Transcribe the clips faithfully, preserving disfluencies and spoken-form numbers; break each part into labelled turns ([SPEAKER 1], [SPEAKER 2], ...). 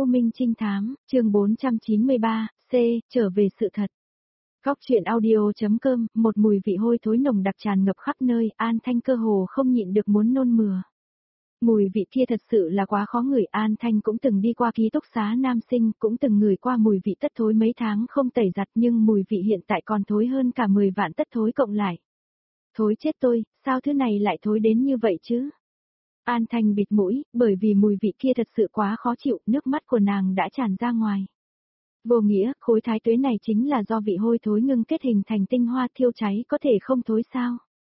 [SPEAKER 1] U Minh Trinh Thám, chương bốn trăm chín mươi ba, C, trở về sự thật. Góc truyện audio.com, một mùi vị hôi thối nồng đặc tràn ngập khắp nơi, An Thanh cơ hồ không nhịn được muốn nôn mửa. Mùi vị kia thật sự là quá khó ngửi, An Thanh cũng từng đi qua ký túc xá nam sinh, cũng từng ngửi qua mùi vị tất thối mấy tháng không tẩy giặt, nhưng mùi vị hiện tại còn thối hơn cả mười vạn tất thối cộng lại. Thối chết tôi, sao thứ này lại thối đến như vậy chứ? An Thanh bịt mũi, bởi vì mùi vị kia thật sự quá khó chịu, nước mắt của nàng đã tràn ra ngoài. Vô nghĩa, khối thái tuế này chính là do vị hôi thối ngưng kết hình thành tinh hoa thiêu cháy, có thể không thối sao?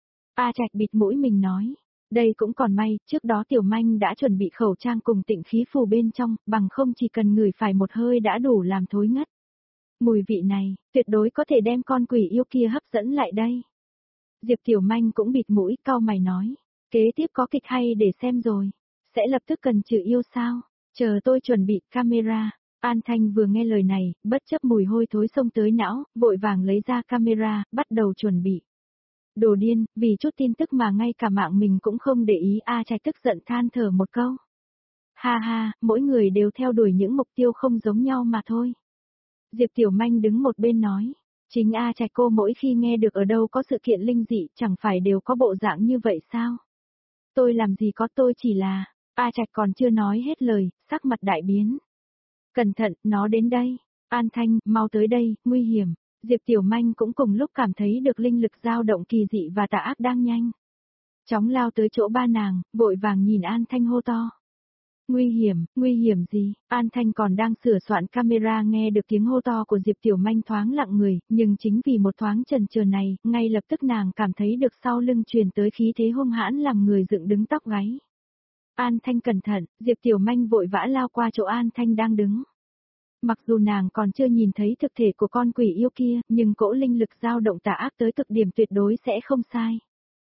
[SPEAKER 1] A Trạch bịt mũi mình nói, đây cũng còn may, trước đó Tiểu Manh đã chuẩn bị khẩu trang cùng tịnh khí phù bên trong, bằng không chỉ cần ngửi phải một hơi đã đủ làm thối ngất. Mùi vị này, tuyệt đối có thể đem con quỷ yêu kia hấp dẫn lại đây. Diệp Tiểu Manh cũng bịt mũi, cau mày nói, kế tiếp có kịch hay để xem rồi, sẽ lập tức cần trừ yêu sao, chờ tôi chuẩn bị camera. An Thanh vừa nghe lời này, bất chấp mùi hôi thối xông tới não, vội vàng lấy ra camera, bắt đầu chuẩn bị. Đồ điên, vì chút tin tức mà ngay cả mạng mình cũng không để ý. A Trạch tức giận than thở một câu. Ha ha, mỗi người đều theo đuổi những mục tiêu không giống nhau mà thôi. Diệp Tiểu Manh đứng một bên nói, chính A Trạch cô mỗi khi nghe được ở đâu có sự kiện linh dị chẳng phải đều có bộ dạng như vậy sao? Tôi làm gì có, tôi chỉ là, A Trạch còn chưa nói hết lời, sắc mặt đại biến. Cẩn thận, nó đến đây. An Thanh, mau tới đây, nguy hiểm. Diệp Tiểu Manh cũng cùng lúc cảm thấy được linh lực dao động kỳ dị và tà ác đang nhanh. Chóng lao tới chỗ ba nàng, vội vàng nhìn An Thanh hô to. Nguy hiểm, nguy hiểm gì? An Thanh còn đang sửa soạn camera nghe được tiếng hô to của Diệp Tiểu Manh thoáng lặng người, nhưng chính vì một thoáng chần chừ này, ngay lập tức nàng cảm thấy được sau lưng truyền tới khí thế hung hãn làm người dựng đứng tóc gáy. An Thanh cẩn thận, Diệp Tiểu Manh vội vã lao qua chỗ An Thanh đang đứng. Mặc dù nàng còn chưa nhìn thấy thực thể của con quỷ yêu kia, nhưng cỗ linh lực dao động tà ác tới cực điểm tuyệt đối sẽ không sai.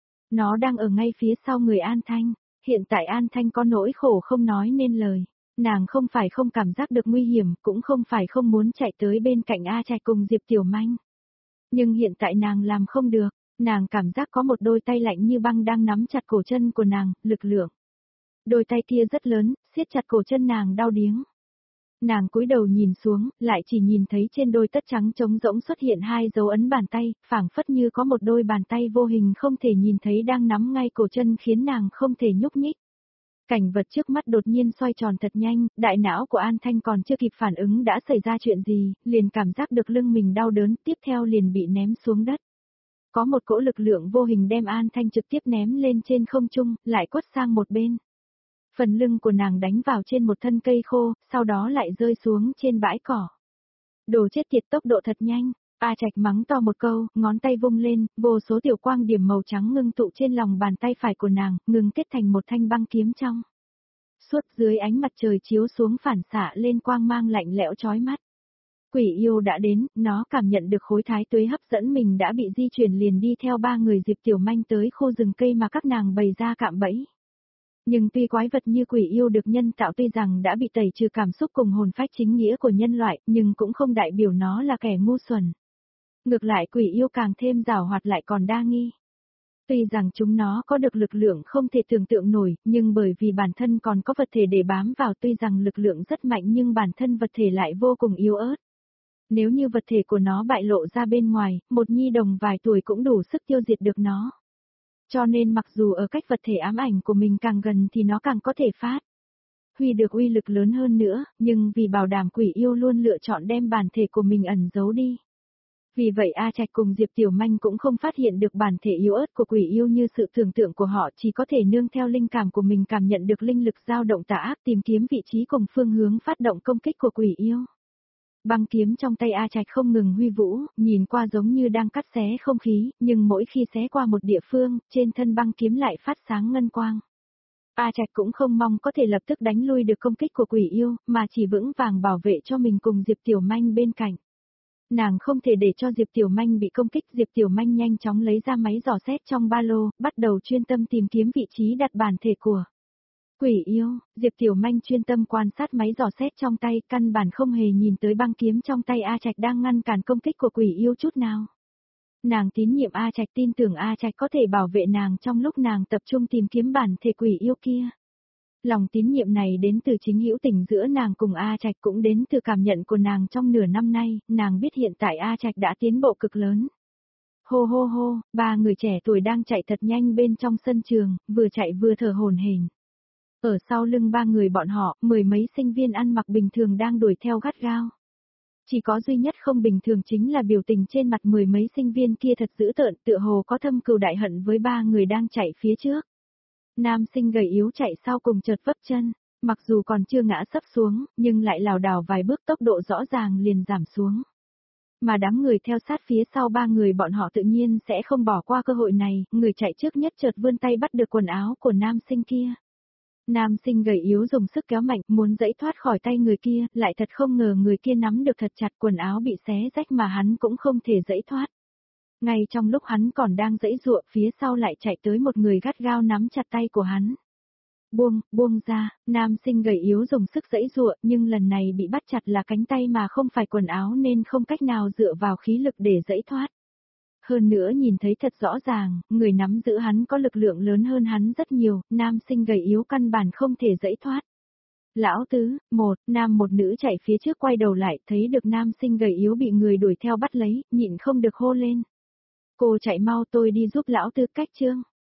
[SPEAKER 1] Nó đang ở ngay phía sau người An Thanh, hiện tại An Thanh có nỗi khổ không nói nên lời. Nàng không phải không cảm giác được nguy hiểm, cũng không phải không muốn chạy tới bên cạnh A Trạch cùng Diệp Tiểu Manh. Nhưng hiện tại nàng làm không được, nàng cảm giác có một đôi tay lạnh như băng đang nắm chặt cổ chân của nàng, lực lượng. Đôi tay kia rất lớn, siết chặt cổ chân nàng đau điếng. Nàng cúi đầu nhìn xuống, lại chỉ nhìn thấy trên đôi tất trắng trống rỗng xuất hiện hai dấu ấn bàn tay, phảng phất như có một đôi bàn tay vô hình không thể nhìn thấy đang nắm ngay cổ chân khiến nàng không thể nhúc nhích. Cảnh vật trước mắt đột nhiên xoay tròn thật nhanh, đại não của An Thanh còn chưa kịp phản ứng đã xảy ra chuyện gì, liền cảm giác được lưng mình đau đớn, tiếp theo liền bị ném xuống đất. Có một cỗ lực lượng vô hình đem An Thanh trực tiếp ném lên trên không trung, lại quất sang một bên. Phần lưng của nàng đánh vào trên một thân cây khô, sau đó lại rơi xuống trên bãi cỏ. Đồ chết tiệt, tốc độ thật nhanh. A Trạch mắng to một câu, ngón tay vung lên, vô số tiểu quang điểm màu trắng ngưng tụ trên lòng bàn tay phải của nàng, ngừng kết thành một thanh băng kiếm trong. Suốt dưới ánh mặt trời chiếu xuống phản xạ lên quang mang lạnh lẽo chói mắt. Quỷ yêu đã đến, nó cảm nhận được khối thái tuế hấp dẫn mình đã bị di chuyển liền đi theo ba người Diệp Tiểu Manh tới khu rừng cây mà các nàng bày ra cạm bẫy. Nhưng tuy quái vật như quỷ yêu được nhân tạo tuy rằng đã bị tẩy trừ cảm xúc cùng hồn phách chính nghĩa của nhân loại, nhưng cũng không đại biểu nó là kẻ ngu xuẩn. Ngược lại quỷ yêu càng thêm giảo hoạt lại còn đa nghi. Tuy rằng chúng nó có được lực lượng không thể tưởng tượng nổi, nhưng bởi vì bản thân còn có vật thể để bám vào, tuy rằng lực lượng rất mạnh nhưng bản thân vật thể lại vô cùng yếu ớt. Nếu như vật thể của nó bại lộ ra bên ngoài, một nhi đồng vài tuổi cũng đủ sức tiêu diệt được nó. Cho nên mặc dù ở cách vật thể ám ảnh của mình càng gần thì nó càng có thể phát huy được uy lực lớn hơn nữa, nhưng vì bảo đảm quỷ yêu luôn lựa chọn đem bản thể của mình ẩn giấu đi. Vì vậy A Trạch cùng Diệp Tiểu Manh cũng không phát hiện được bản thể yếu ớt của quỷ yêu như sự tưởng tượng của họ, chỉ có thể nương theo linh cảm của mình cảm nhận được linh lực dao động tà ác tìm kiếm vị trí cùng phương hướng phát động công kích của quỷ yêu. Băng kiếm trong tay A Trạch không ngừng huy vũ, nhìn qua giống như đang cắt xé không khí, nhưng mỗi khi xé qua một địa phương, trên thân băng kiếm lại phát sáng ngân quang. A Trạch cũng không mong có thể lập tức đánh lui được công kích của quỷ yêu, mà chỉ vững vàng bảo vệ cho mình cùng Diệp Tiểu Manh bên cạnh. Nàng không thể để cho Diệp Tiểu Manh bị công kích, Diệp Tiểu Manh nhanh chóng lấy ra máy dò xét trong ba lô, bắt đầu chuyên tâm tìm kiếm vị trí đặt bản thể của quỷ yêu. Diệp Tiểu Manh chuyên tâm quan sát máy dò xét trong tay, căn bản không hề nhìn tới băng kiếm trong tay A Trạch đang ngăn cản công kích của quỷ yêu chút nào. Nàng tín nhiệm A Trạch, tin tưởng A Trạch có thể bảo vệ nàng trong lúc nàng tập trung tìm kiếm bản thể quỷ yêu kia. Lòng tín nhiệm này đến từ chính hữu tình giữa nàng cùng A Trạch, cũng đến từ cảm nhận của nàng trong nửa năm nay, nàng biết hiện tại A Trạch đã tiến bộ cực lớn. Hô hô hô, ba người trẻ tuổi đang chạy thật nhanh bên trong sân trường, vừa chạy vừa thở hổn hển. Ở sau lưng ba người bọn họ, mười mấy sinh viên ăn mặc bình thường đang đuổi theo gắt gao. Chỉ có duy nhất không bình thường chính là biểu tình trên mặt mười mấy sinh viên kia thật dữ tợn, tựa hồ có thâm cừu đại hận với ba người đang chạy phía trước. Nam sinh gầy yếu chạy sau cùng chợt vấp chân, mặc dù còn chưa ngã sấp xuống, nhưng lại lảo đảo vài bước, tốc độ rõ ràng liền giảm xuống. Mà đám người theo sát phía sau ba người bọn họ tự nhiên sẽ không bỏ qua cơ hội này, người chạy trước nhất chợt vươn tay bắt được quần áo của nam sinh kia. Nam sinh gầy yếu dùng sức kéo mạnh, muốn giãy thoát khỏi tay người kia, lại thật không ngờ người kia nắm được thật chặt, quần áo bị xé rách mà hắn cũng không thể giãy thoát. Ngay trong lúc hắn còn đang giãy giụa, phía sau lại chạy tới một người gắt gao nắm chặt tay của hắn. Buông, buông ra, nam sinh gầy yếu dùng sức giãy giụa, nhưng lần này bị bắt chặt là cánh tay mà không phải quần áo nên không cách nào dựa vào khí lực để giãy thoát. Hơn nữa nhìn thấy thật rõ ràng, người nắm giữ hắn có lực lượng lớn hơn hắn rất nhiều, nam sinh gầy yếu căn bản không thể giãy thoát. Lão tứ, một, nam một nữ chạy phía trước quay đầu lại, thấy được nam sinh gầy yếu bị người đuổi theo bắt lấy, nhịn không được hô lên. Cô chạy mau, tôi đi giúp lão tứ cách chương.